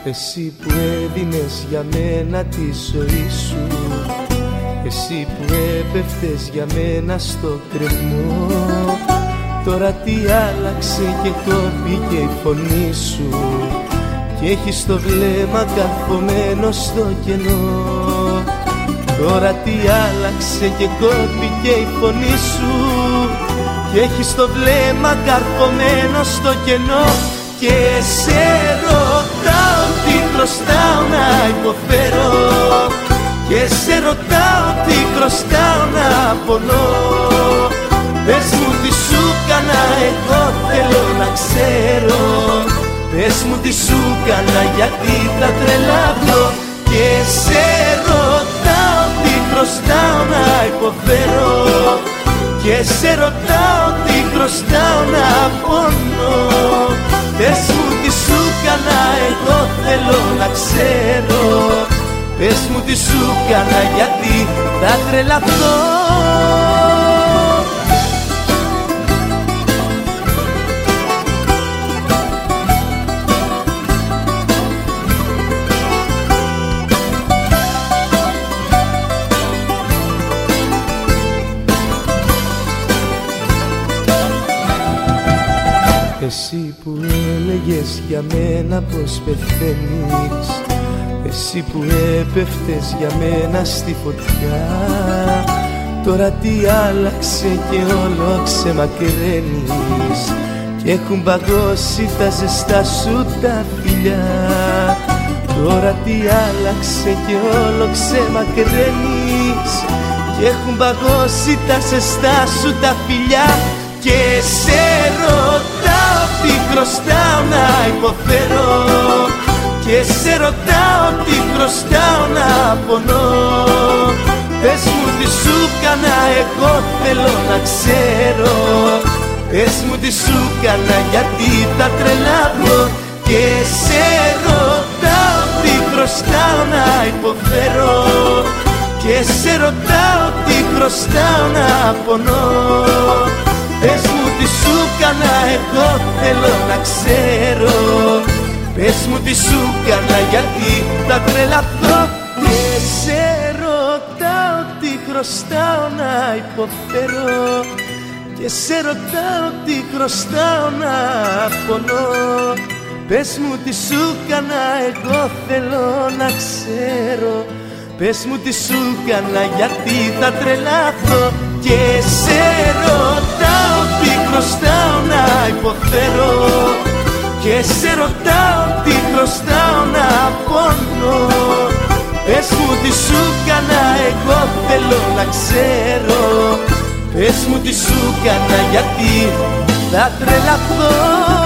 Εσύ που έδινες για μένα τη ζωή σου, εσύ που έπεφτες για μένα στο κρεμό, τώρα τι άλλαξε και κόπηκε η φωνή σου κι έχεις το βλέμμα καρφωμένο στο κενό. Τώρα τι άλλαξε και κόπηκε η φωνή σου και έχεις το βλέμμα καρφωμένο στο κενό. Και σε ρωτάω τι χρωστάω να υποφέρω, και σε ρωτάω τι χρωστάω να πονώ. Πες μου τι σου κάνα, εγώ θέλω να ξέρω. Πες μου τι σου κάνα, γιατί θα τρελαθώ. Και σε ρωτάω τι χρωστάω να υποφέρω, και σε ρωτάω τι χρωστάω να πονώ. Πες μου τι σου κάνα, εγώ θέλω να ξέρω. Πες μου τι σου κάνα, γιατί θα τρελαθώ. Εσύ που έλεγες για μένα πως πεθαίνεις, εσύ που έπεφτες για μένα στη φωτιά, τώρα τι άλλαξε και όλο ξεμακραίνεις και έχουν παγώσει τα ζεστά σου τα φιλιά. Τώρα τι άλλαξε και όλο ξεμακραίνεις και έχουν παγώσει τα ζεστά σου τα φιλιά. Και σε ρωτάω τι χρωστάω να υποφέρω, και σε ρωτάω τι χρωστάω να πονώ. Πες μου τι σου κάνα, εγώ θέλω να ξέρω. Πες μου τι σου κάνα, γιατί θα τρελαθώ. Και σε ρωτάω τι χρωστάω να υποφέρω, και σε ρωτάω τι χρωστάω να πονώ. Πες μου τι σου κάνα, εγώ θέλω να ξέρω. Πες μου τι σου κάνα, γιατί θα τρελαθώ. Και σε ρωτάω τι χρωστάω να υποφέρω, και σε ρωτάω τι χρωστάω να πονώ. Πες μου τι σου κάνα, εγώ θέλω να ξέρω. Πες μου τι σου κάνα, γιατί θα τρελαθώ. Και σε ρωτάω τι χρωστάω να υποφέρω, και σε ρωτάω τι χρωστάω να πονώ. Πες μου τι σου κάνα, εγώ θέλω να ξέρω. Πες μου τι σου κάνα, γιατί θα τρελαθώ.